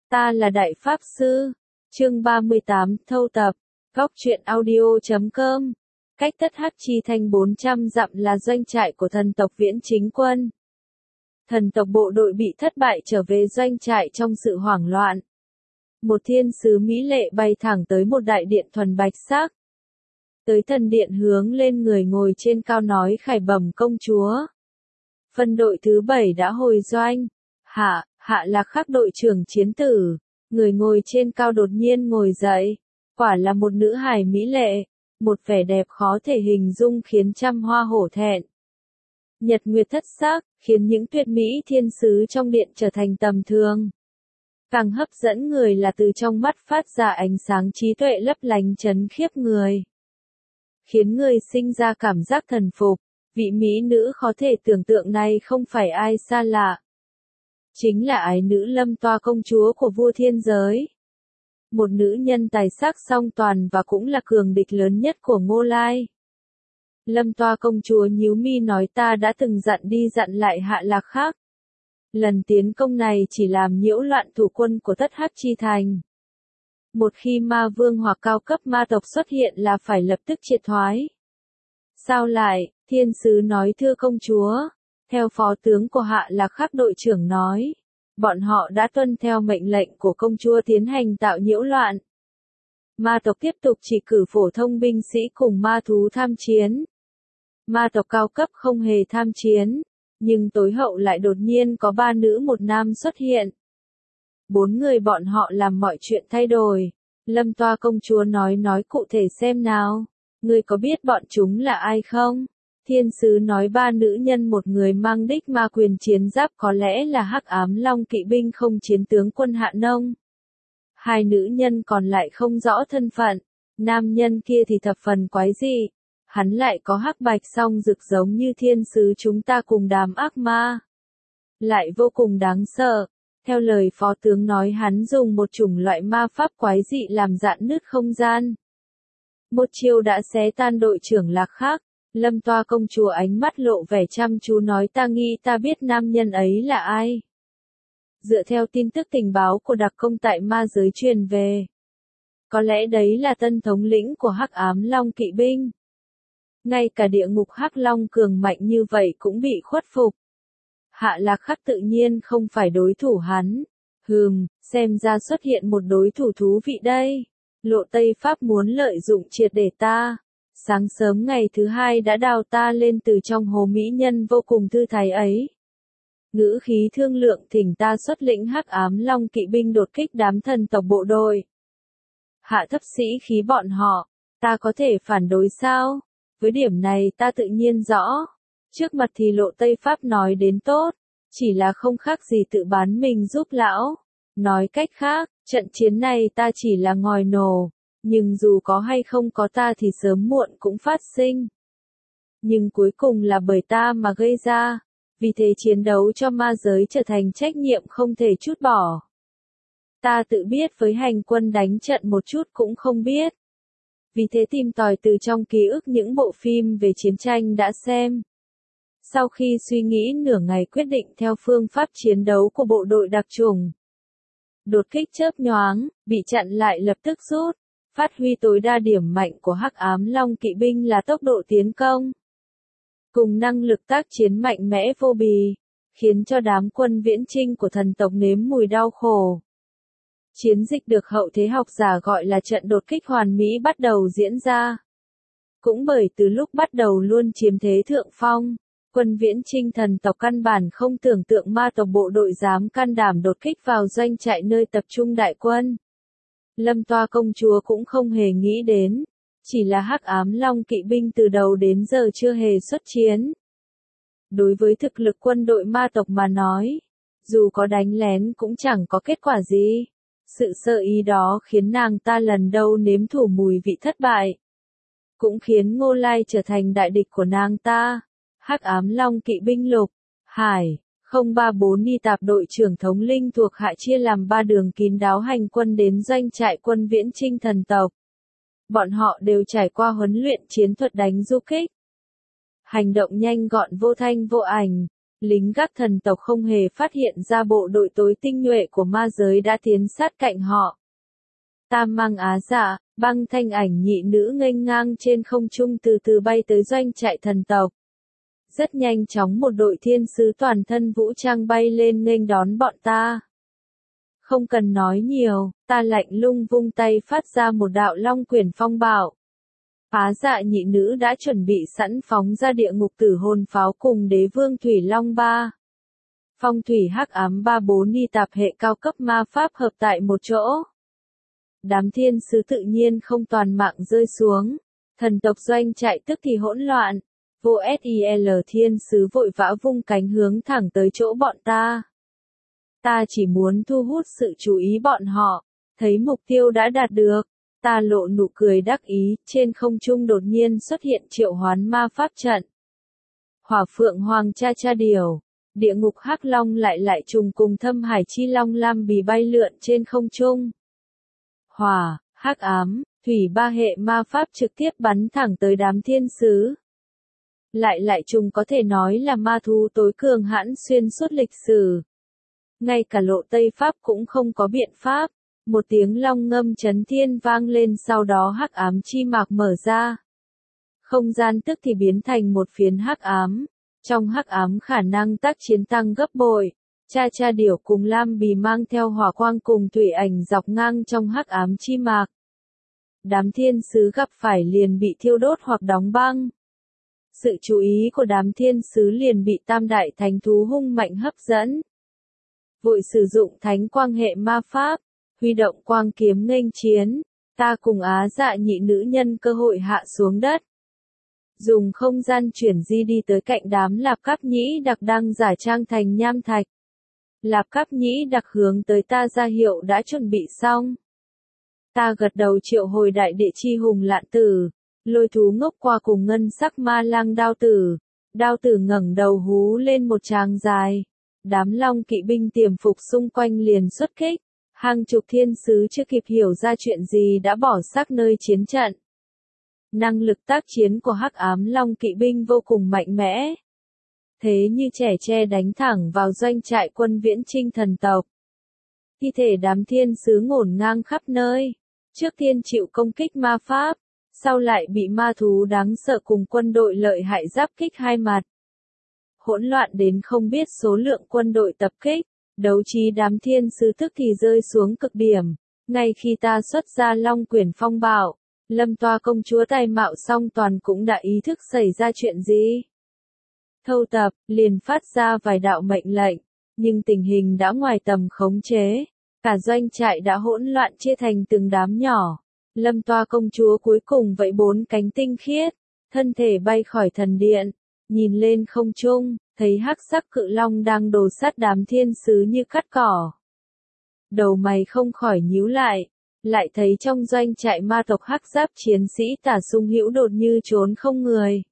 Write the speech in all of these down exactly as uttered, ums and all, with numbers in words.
Ta là Đại Pháp Sư. Chương ba mươi tám, thâu tập. Góc truyện audio chấm com. Cách Tất Hắc Chi Thành bốn trăm dặm là doanh trại của thần tộc Viễn Chính Quân. Thần tộc bộ đội bị thất bại trở về doanh trại trong sự hoảng loạn. Một thiên sứ mỹ lệ bay thẳng tới một đại điện thuần bạch sắc. Tới thần điện hướng lên người ngồi trên cao nói khải bẩm công chúa. Phân đội thứ bảy đã hồi doanh. Hạ, hạ là khắc đội trưởng chiến tử. Người ngồi trên cao đột nhiên ngồi dậy. Quả là một nữ hài mỹ lệ. Một vẻ đẹp khó thể hình dung khiến trăm hoa hổ thẹn. Nhật nguyệt thất sắc, khiến những tuyệt mỹ thiên sứ trong điện trở thành tầm thường. Càng hấp dẫn người là từ trong mắt phát ra ánh sáng trí tuệ lấp lánh chấn khiếp người. Khiến người sinh ra cảm giác thần phục, vị mỹ nữ khó thể tưởng tượng này không phải ai xa lạ. Chính là ái nữ Lâm Toa công chúa của vua thiên giới. Một nữ nhân tài sắc song toàn và cũng là cường địch lớn nhất của Ngô Lai. Lâm Toa công chúa nhíu mi nói ta đã từng dặn đi dặn lại Hạ Lạc Khắc. Lần tiến công này chỉ làm nhiễu loạn thủ quân của Tất Hắc Chi Thành. Một khi ma vương hoặc cao cấp ma tộc xuất hiện là phải lập tức triệt thoái. Sao lại, thiên sứ nói thưa công chúa, theo phó tướng của Hạ Lạc Khắc đội trưởng nói, bọn họ đã tuân theo mệnh lệnh của công chúa tiến hành tạo nhiễu loạn. Ma tộc tiếp tục chỉ cử phổ thông binh sĩ cùng ma thú tham chiến. Ma tộc cao cấp không hề tham chiến, nhưng tối hậu lại đột nhiên có ba nữ một nam xuất hiện. Bốn người bọn họ làm mọi chuyện thay đổi. Lâm Toa công chúa nói nói cụ thể xem nào. Ngươi có biết bọn chúng là ai không? Thiên sứ nói ba nữ nhân một người mang đích ma quyền chiến giáp có lẽ là Hắc Ám Long kỵ binh không chiến tướng quân Hạ Nông. Hai nữ nhân còn lại không rõ thân phận. Nam nhân kia thì thập phần quái dị. Hắn lại có hắc bạch song rực giống như thiên sứ chúng ta cùng đám ác ma. Lại vô cùng đáng sợ. Theo lời phó tướng nói hắn dùng một chủng loại ma pháp quái dị làm rạn nứt không gian. Một chiêu đã xé tan đội trưởng Lạc Khắc. Lâm Toa công chúa ánh mắt lộ vẻ chăm chú nói ta nghĩ ta biết nam nhân ấy là ai. Dựa theo tin tức tình báo của đặc công tại ma giới truyền về. Có lẽ đấy là tân thống lĩnh của Hắc Ám Long kỵ binh. Ngay cả địa ngục Hắc Long cường mạnh như vậy cũng bị khuất phục. Hạ Lạc Khắc tự nhiên không phải đối thủ hắn. Hừm, xem ra xuất hiện một đối thủ thú vị đây. Lộ Tây Pháp muốn lợi dụng triệt để ta. Sáng sớm ngày thứ hai đã đào ta lên từ trong hồ mỹ nhân vô cùng thư thái ấy. Ngữ khí thương lượng thỉnh ta xuất lĩnh Hắc Ám Long kỵ binh đột kích đám thần tộc bộ đội. Hạ thấp sĩ khí bọn họ, ta có thể phản đối sao? Với điểm này ta tự nhiên rõ. Trước mặt thì Lộ Tây Pháp nói đến tốt, chỉ là không khác gì tự bán mình giúp lão. Nói cách khác, trận chiến này ta chỉ là ngòi nổ, nhưng dù có hay không có ta thì sớm muộn cũng phát sinh. Nhưng cuối cùng là bởi ta mà gây ra, vì thế chiến đấu cho ma giới trở thành trách nhiệm không thể trút bỏ. Ta tự biết với hành quân đánh trận một chút cũng không biết. Vì thế tìm tòi từ trong ký ức những bộ phim về chiến tranh đã xem. Sau khi suy nghĩ nửa ngày quyết định theo phương pháp chiến đấu của bộ đội đặc chủng. Đột kích chớp nhoáng, bị chặn lại lập tức rút. Phát huy tối đa điểm mạnh của Hắc Ám Long kỵ binh là tốc độ tiến công. Cùng năng lực tác chiến mạnh mẽ vô bì, khiến cho đám quân viễn chinh của thần tộc nếm mùi đau khổ. Chiến dịch được hậu thế học giả gọi là trận đột kích hoàn mỹ bắt đầu diễn ra. Cũng bởi từ lúc bắt đầu luôn chiếm thế thượng phong, quân viễn chinh thần tộc căn bản không tưởng tượng ma tộc bộ đội dám can đảm đột kích vào doanh trại nơi tập trung đại quân. Lâm Toa công chúa cũng không hề nghĩ đến, chỉ là Hắc Ám Long kỵ binh từ đầu đến giờ chưa hề xuất chiến. Đối với thực lực quân đội ma tộc mà nói, dù có đánh lén cũng chẳng có kết quả gì. Sự sợ ý đó khiến nàng ta lần đầu nếm thử mùi vị thất bại. Cũng khiến Ngô Lai trở thành đại địch của nàng ta. Hắc Ám Long kỵ binh Lục, Hải, không ba bốn đi tạp đội trưởng thống linh thuộc hạ chia làm ba đường kín đáo hành quân đến doanh trại quân viễn chinh thần tộc. Bọn họ đều trải qua huấn luyện chiến thuật đánh du kích. Hành động nhanh gọn vô thanh vô ảnh, lính gác thần tộc không hề phát hiện ra bộ đội tối tinh nhuệ của ma giới đã tiến sát cạnh họ. Tam Mang Á Dạ, băng thanh ảnh nhị nữ nghênh ngang trên không trung từ từ bay tới doanh trại thần tộc. Rất nhanh chóng một đội thiên sứ toàn thân vũ trang bay lên nghênh đón bọn ta. Không cần nói nhiều, ta lạnh lùng vung tay phát ra một đạo long quyển phong bạo. Á Dạ nhị nữ đã chuẩn bị sẵn phóng ra địa ngục tử hồn pháo cùng đế vương Thủy Long ba. Phong thủy hắc ám ba bốn ni tạp hệ cao cấp ma pháp hợp tại một chỗ. Đám thiên sứ tự nhiên không toàn mạng rơi xuống. Thần tộc doanh trại tức thì hỗn loạn. Vô sil thiên sứ vội vã vung cánh hướng thẳng tới chỗ bọn ta. Ta chỉ muốn thu hút sự chú ý bọn họ. Thấy mục tiêu đã đạt được. Ta lộ nụ cười đắc ý, trên không trung đột nhiên xuất hiện triệu hoán ma pháp trận. Hỏa phượng hoàng cha cha điều, địa ngục hắc long lại lại trùng cùng thâm hải chi long lam bì bay lượn trên không trung. Hỏa, hắc ám, thủy ba hệ ma pháp trực tiếp bắn thẳng tới đám thiên sứ. Lại lại trùng có thể nói là ma thú tối cường hãn xuyên suốt lịch sử. Ngay cả lộ Tây Pháp cũng không có biện pháp. Một tiếng long ngâm chấn thiên vang lên, sau đó hắc ám chi mạc mở ra. Không gian tức thì biến thành một phiến hắc ám. Trong hắc ám khả năng tác chiến tăng gấp bội. Cha cha điểu cùng lam bì mang theo hỏa quang cùng thủy ảnh dọc ngang trong hắc ám chi mạc. Đám thiên sứ gặp phải liền bị thiêu đốt hoặc đóng băng. Sự chú ý của đám thiên sứ liền bị tam đại thánh thú hung mạnh hấp dẫn. Vội sử dụng thánh quang hệ ma pháp. Huy động quang kiếm nghênh chiến, ta cùng Á Dạ nhị nữ nhân cơ hội hạ xuống đất. Dùng không gian chuyển di đi tới cạnh đám Lạp Cáp Nhĩ Đặc đang giả trang thành nham thạch. Lạp Cáp Nhĩ Đặc hướng tới ta ra hiệu đã chuẩn bị xong. Ta gật đầu triệu hồi đại địa chi hùng lạn tử, lôi thú ngốc qua cùng ngân sắc ma lang đao tử. Đao tử ngẩng đầu hú lên một tràng dài. Đám long kỵ binh tiềm phục xung quanh liền xuất kích. Hàng chục thiên sứ chưa kịp hiểu ra chuyện gì đã bỏ xác nơi chiến trận. Năng lực tác chiến của hắc ám long kỵ binh vô cùng mạnh mẽ. Thế như trẻ tre đánh thẳng vào doanh trại quân viễn chinh thần tộc. Thi thể đám thiên sứ ngổn ngang khắp nơi. Trước tiên chịu công kích ma pháp, sau lại bị ma thú đáng sợ cùng quân đội lợi hại giáp kích hai mặt. Hỗn loạn đến không biết số lượng quân đội tập kích. Đấu trí đám thiên sứ tức thì rơi xuống cực điểm. Ngay khi ta xuất ra long quyển phong bạo, Lâm Toa công chúa tài mạo song toàn cũng đã ý thức xảy ra chuyện gì. Thâu tập, liền phát ra vài đạo mệnh lệnh, nhưng tình hình đã ngoài tầm khống chế. Cả doanh trại đã hỗn loạn chia thành từng đám nhỏ. Lâm Toa công chúa cuối cùng vẫy bốn cánh tinh khiết, thân thể bay khỏi thần điện, nhìn lên không trung. Thấy hắc sắc cự long đang đồ sát đám thiên sứ như cắt cỏ. Đầu mày không khỏi nhíu lại, lại thấy trong doanh trại ma tộc hắc giáp chiến sĩ Tả Sung Hữu đột như trốn không người.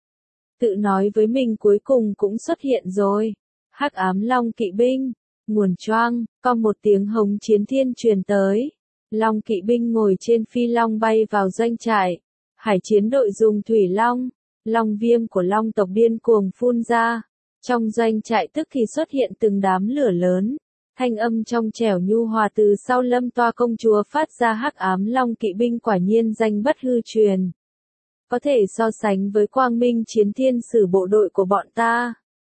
Tự nói với mình cuối cùng cũng xuất hiện rồi. Hắc ám long kỵ binh, nguồn choang, có một tiếng hống chiến thiên truyền tới. Long kỵ binh ngồi trên phi long bay vào doanh trại. Hải chiến đội dùng thủy long, long viêm của long tộc điên cuồng phun ra. Trong doanh trại tức thì xuất hiện từng đám lửa lớn. Thanh âm trong trẻo nhu hòa từ sau Lâm Toa công chúa phát ra hắc ám long kỵ binh quả nhiên danh bất hư truyền. Có thể so sánh với quang minh chiến thiên sử bộ đội của bọn ta.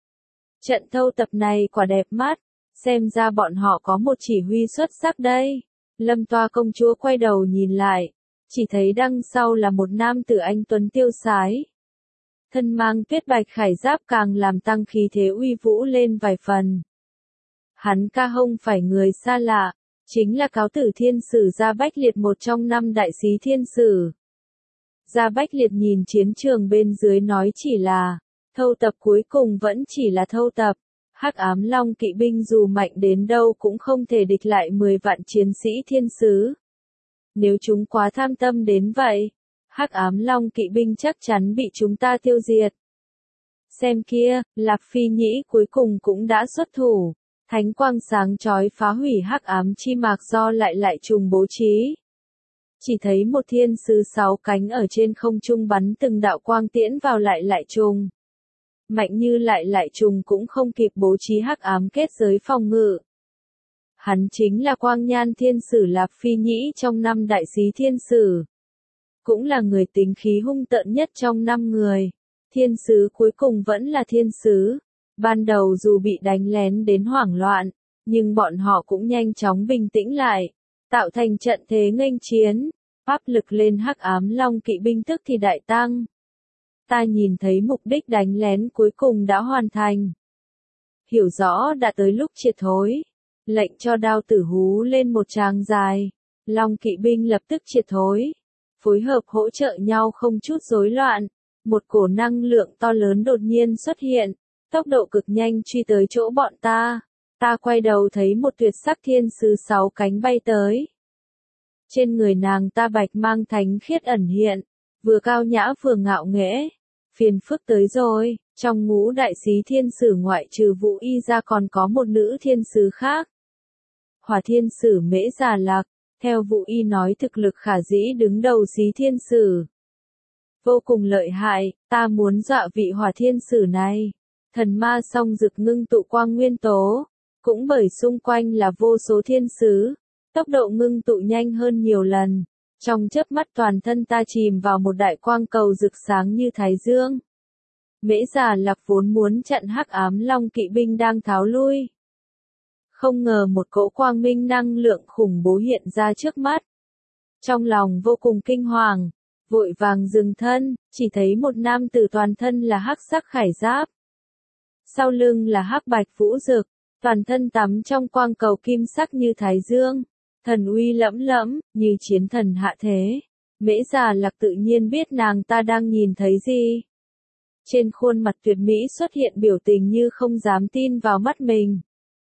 Trận thâu tập này quả đẹp mắt. Xem ra bọn họ có một chỉ huy xuất sắc đây. Lâm Toa công chúa quay đầu nhìn lại. Chỉ thấy đằng sau là một nam tử anh tuấn tiêu sái. Thân mang tuyết bạch khải giáp càng làm tăng khí thế uy vũ lên vài phần. Hắn ca không phải người xa lạ, chính là cáo tử thiên sử Gia Bách Liệt, một trong năm đại sĩ thiên sử. Gia Bách Liệt nhìn chiến trường bên dưới nói chỉ là, thâu tập cuối cùng vẫn chỉ là thâu tập. Hắc ám long kỵ binh dù mạnh đến đâu cũng không thể địch lại mười vạn chiến sĩ thiên sứ. Nếu chúng quá tham tâm đến vậy, hắc ám long kỵ binh chắc chắn bị chúng ta tiêu diệt. Xem kia, Lạp Phi Nhĩ cuối cùng cũng đã xuất thủ. Thánh quang sáng chói phá hủy hắc ám chi mạc do lại lại trùng bố trí. Chỉ thấy một thiên sứ sáu cánh ở trên không trung bắn từng đạo quang tiễn vào lại lại trùng. Mạnh như lại lại trùng cũng không kịp bố trí hắc ám kết giới phòng ngự. Hắn chính là Quang Nhan Thiên Sử Lạp Phi Nhĩ trong năm đại xí thiên sử. Cũng là người tính khí hung tợn nhất trong năm người. Thiên sứ cuối cùng vẫn là thiên sứ. Ban đầu dù bị đánh lén đến hoảng loạn, nhưng bọn họ cũng nhanh chóng bình tĩnh lại, tạo thành trận thế nghênh chiến. Áp lực lên hắc ám long kỵ binh tức thì đại tăng. Ta nhìn thấy mục đích đánh lén cuối cùng đã hoàn thành. Hiểu rõ đã tới lúc triệt thối. Lệnh cho đao tử hú lên một tràng dài. Long kỵ binh lập tức triệt thối. Phối hợp hỗ trợ nhau không chút rối loạn. Một cổ năng lượng to lớn đột nhiên xuất hiện. Tốc độ cực nhanh truy tới chỗ bọn ta. Ta quay đầu thấy một tuyệt sắc thiên sứ sáu cánh bay tới. Trên người nàng ta bạch mang thánh khiết ẩn hiện. Vừa cao nhã vừa ngạo nghễ. Phiền phức tới rồi, trong ngũ đại xí thiên sử ngoại trừ Vũ Y ra còn có một nữ thiên sứ khác. Hỏa thiên sử Mễ Già Lạc, theo Vũ Y nói thực lực khả dĩ đứng đầu xí thiên sử. Vô cùng lợi hại, ta muốn dọa vị hỏa thiên sử này. Thần ma song dực ngưng tụ quang nguyên tố, cũng bởi xung quanh là vô số thiên sứ, tốc độ ngưng tụ nhanh hơn nhiều lần. Trong chớp mắt toàn thân ta chìm vào một đại quang cầu rực sáng như thái dương. Mễ Già Lạc vốn muốn chặn hắc ám long kỵ binh đang tháo lui. Không ngờ một cỗ quang minh năng lượng khủng bố hiện ra trước mắt. Trong lòng vô cùng kinh hoàng, vội vàng dừng thân, chỉ thấy một nam tử toàn thân là hắc sắc khải giáp. Sau lưng là hắc bạch vũ dực, toàn thân tắm trong quang cầu kim sắc như thái dương. Thần uy lẫm lẫm, như chiến thần hạ thế. Mễ Già Lạc tự nhiên biết nàng ta đang nhìn thấy gì. Trên khuôn mặt tuyệt mỹ xuất hiện biểu tình như không dám tin vào mắt mình.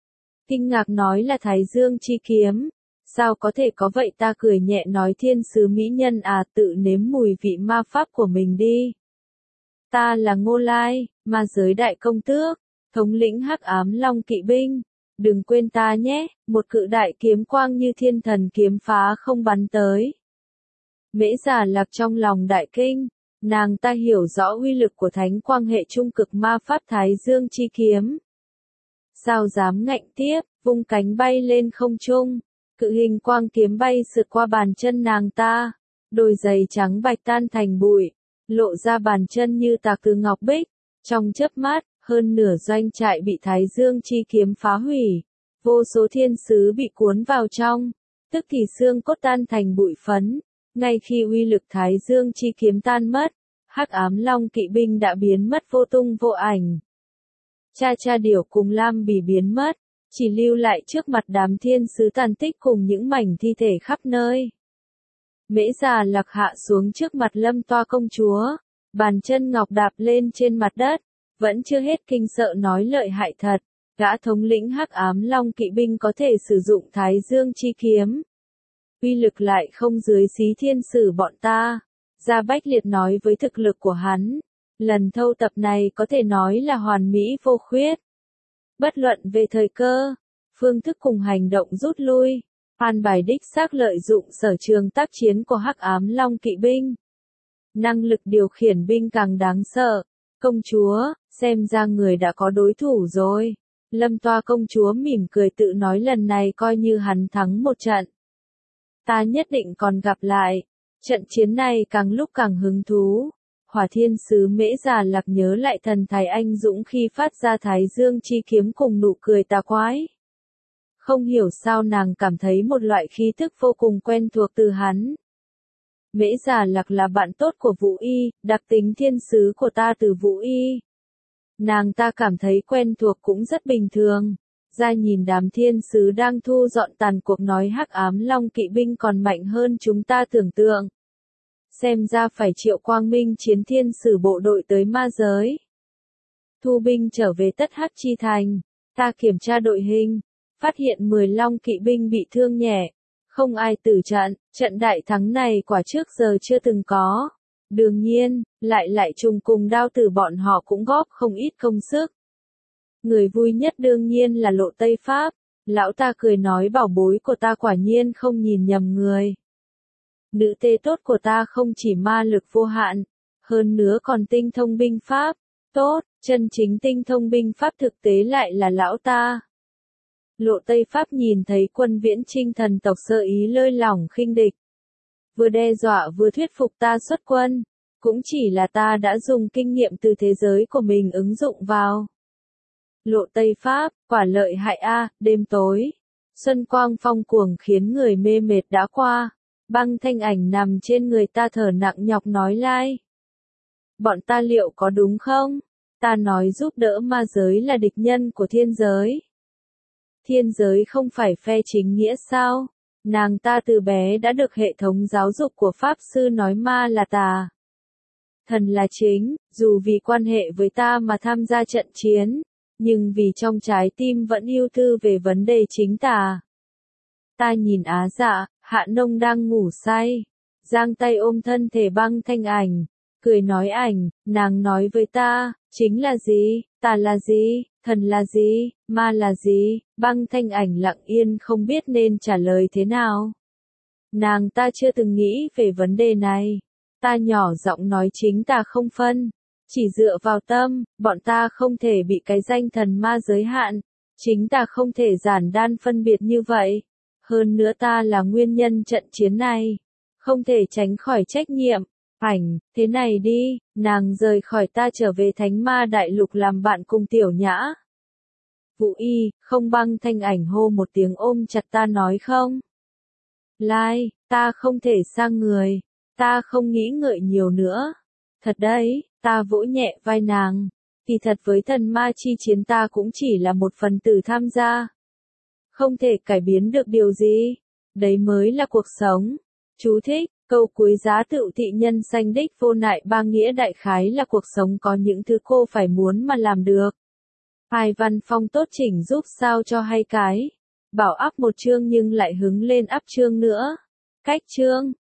Kinh ngạc nói là Thái Dương chi kiếm. Sao có thể có vậy? Ta cười nhẹ nói thiên sứ mỹ nhân à, tự nếm mùi vị ma pháp của mình đi. Ta là Ngô Lai, ma giới đại công tước, thống lĩnh hắc ám long kỵ binh. Đừng quên ta nhé, một cự đại kiếm quang như thiên thần kiếm phá không bắn tới. Mễ Già Lạc trong lòng đại kinh, nàng ta hiểu rõ uy lực của thánh quang hệ trung cực ma pháp Thái Dương chi kiếm. Sao dám ngạnh tiếp, vung cánh bay lên không trung, cự hình quang kiếm bay sượt qua bàn chân nàng ta, đôi giày trắng bạch tan thành bụi, lộ ra bàn chân như tạc từ ngọc bích, trong chớp mắt. Hơn nửa doanh trại bị Thái Dương chi kiếm phá hủy, vô số thiên sứ bị cuốn vào trong, tức thì xương cốt tan thành bụi phấn. Ngay khi uy lực Thái Dương chi kiếm tan mất, hắc ám long kỵ binh đã biến mất vô tung vô ảnh. Cha cha điểu cùng Lam Bỉ biến mất, chỉ lưu lại trước mặt đám thiên sứ tàn tích cùng những mảnh thi thể khắp nơi. Mễ Già Lạc hạ xuống trước mặt Lâm Toa công chúa, bàn chân ngọc đạp lên trên mặt đất. Vẫn chưa hết kinh sợ nói lợi hại thật, gã thống lĩnh hắc ám long kỵ binh có thể sử dụng Thái Dương chi kiếm. Uy lực lại không dưới xí thiên sử bọn ta. Gia Bách Liệt nói với thực lực của hắn. Lần thâu tập này có thể nói là hoàn mỹ vô khuyết. Bất luận về thời cơ, phương thức cùng hành động rút lui, an bài đích xác lợi dụng sở trường tác chiến của hắc ám long kỵ binh. Năng lực điều khiển binh càng đáng sợ. Công chúa, xem ra người đã có đối thủ rồi. Lâm Toa công chúa mỉm cười tự nói lần này coi như hắn thắng một trận. Ta nhất định còn gặp lại. Trận chiến này càng lúc càng hứng thú. Hỏa thiên sứ Mễ Già Lạc nhớ lại thần thái anh dũng khi phát ra Thái Dương chi kiếm cùng nụ cười tà quái. Không hiểu sao nàng cảm thấy một loại khí thức vô cùng quen thuộc từ hắn. Mễ Già Lạc là bạn tốt của Vũ Y, đặc tính thiên sứ của ta từ Vũ Y. Nàng ta cảm thấy quen thuộc cũng rất bình thường. Ra nhìn đám thiên sứ đang thu dọn tàn cuộc nói hắc ám long kỵ binh còn mạnh hơn chúng ta tưởng tượng. Xem ra phải triệu quang minh chiến thiên sử bộ đội tới ma giới. Thu binh trở về Tất Hắc Chi Thành. Ta kiểm tra đội hình, phát hiện mười long kỵ binh bị thương nhẹ. Không ai tử trận, trận đại thắng này quả trước giờ chưa từng có. Đương nhiên, lại lại trùng cùng đao tử bọn họ cũng góp không ít công sức. Người vui nhất đương nhiên là Lộ Tây Pháp. Lão ta cười nói bảo bối của ta quả nhiên không nhìn nhầm người. Nữ tê tốt của ta không chỉ ma lực vô hạn, hơn nữa còn tinh thông binh pháp, Tốt, chân chính tinh thông binh pháp thực tế lại là lão ta. Lộ Tây Pháp nhìn thấy Quân Viễn Chinh thần tộc sơ ý lơi lỏng khinh địch. Vừa đe dọa vừa thuyết phục ta xuất quân. Cũng chỉ là ta đã dùng kinh nghiệm từ thế giới của mình ứng dụng vào. Lộ Tây Pháp, quả lợi hại a, đêm tối. Xuân quang phong cuồng khiến người mê mệt đã qua. Băng Thanh Ảnh nằm trên người ta thở nặng nhọc nói lai. Bọn ta liệu có đúng không? Ta nói giúp đỡ ma giới là địch nhân của thiên giới. Thiên giới không phải phe chính nghĩa sao? Nàng ta từ bé đã được hệ thống giáo dục của Pháp Sư nói ma là tà. Thần là chính, dù vì quan hệ với ta mà tham gia trận chiến, nhưng vì trong trái tim vẫn yêu thư về vấn đề chính tà. Ta nhìn Á Dạ, Hạ Nông đang ngủ say, giang tay ôm thân thể Băng Thanh Ảnh, cười nói ảnh, nàng nói với ta, chính là gì, tà là gì, thần là gì, ma là gì, Băng Thanh Ảnh lặng yên không biết nên trả lời thế nào. Nàng ta chưa từng nghĩ về vấn đề này. Ta nhỏ giọng nói chính ta không phân. Chỉ dựa vào tâm, bọn ta không thể bị cái danh thần ma giới hạn. Chính ta không thể giản đan phân biệt như vậy. Hơn nữa ta là nguyên nhân trận chiến này. Không thể tránh khỏi trách nhiệm. Ảnh, thế này đi, nàng rời khỏi ta trở về Thánh Ma Đại Lục làm bạn cùng Tiểu Nhã. Vũ Y, không Băng Thanh Ảnh hô một tiếng ôm chặt ta nói không. Lai, ta không thể sang người. Ta không nghĩ ngợi nhiều nữa. Thật đấy, ta vỗ nhẹ vai nàng. Kỳ thật với thần ma chi chiến ta cũng chỉ là một phần tử tham gia. Không thể cải biến được điều gì. Đấy mới là cuộc sống. Chú thích, câu cuối giá tự thị nhân sanh đích vô nại ba nghĩa đại khái là cuộc sống có những thứ cô phải muốn mà làm được. Hai Văn Phong tốt chỉnh giúp sao cho hay cái. Bảo áp một chương nhưng lại hứng lên áp chương nữa. Cách chương.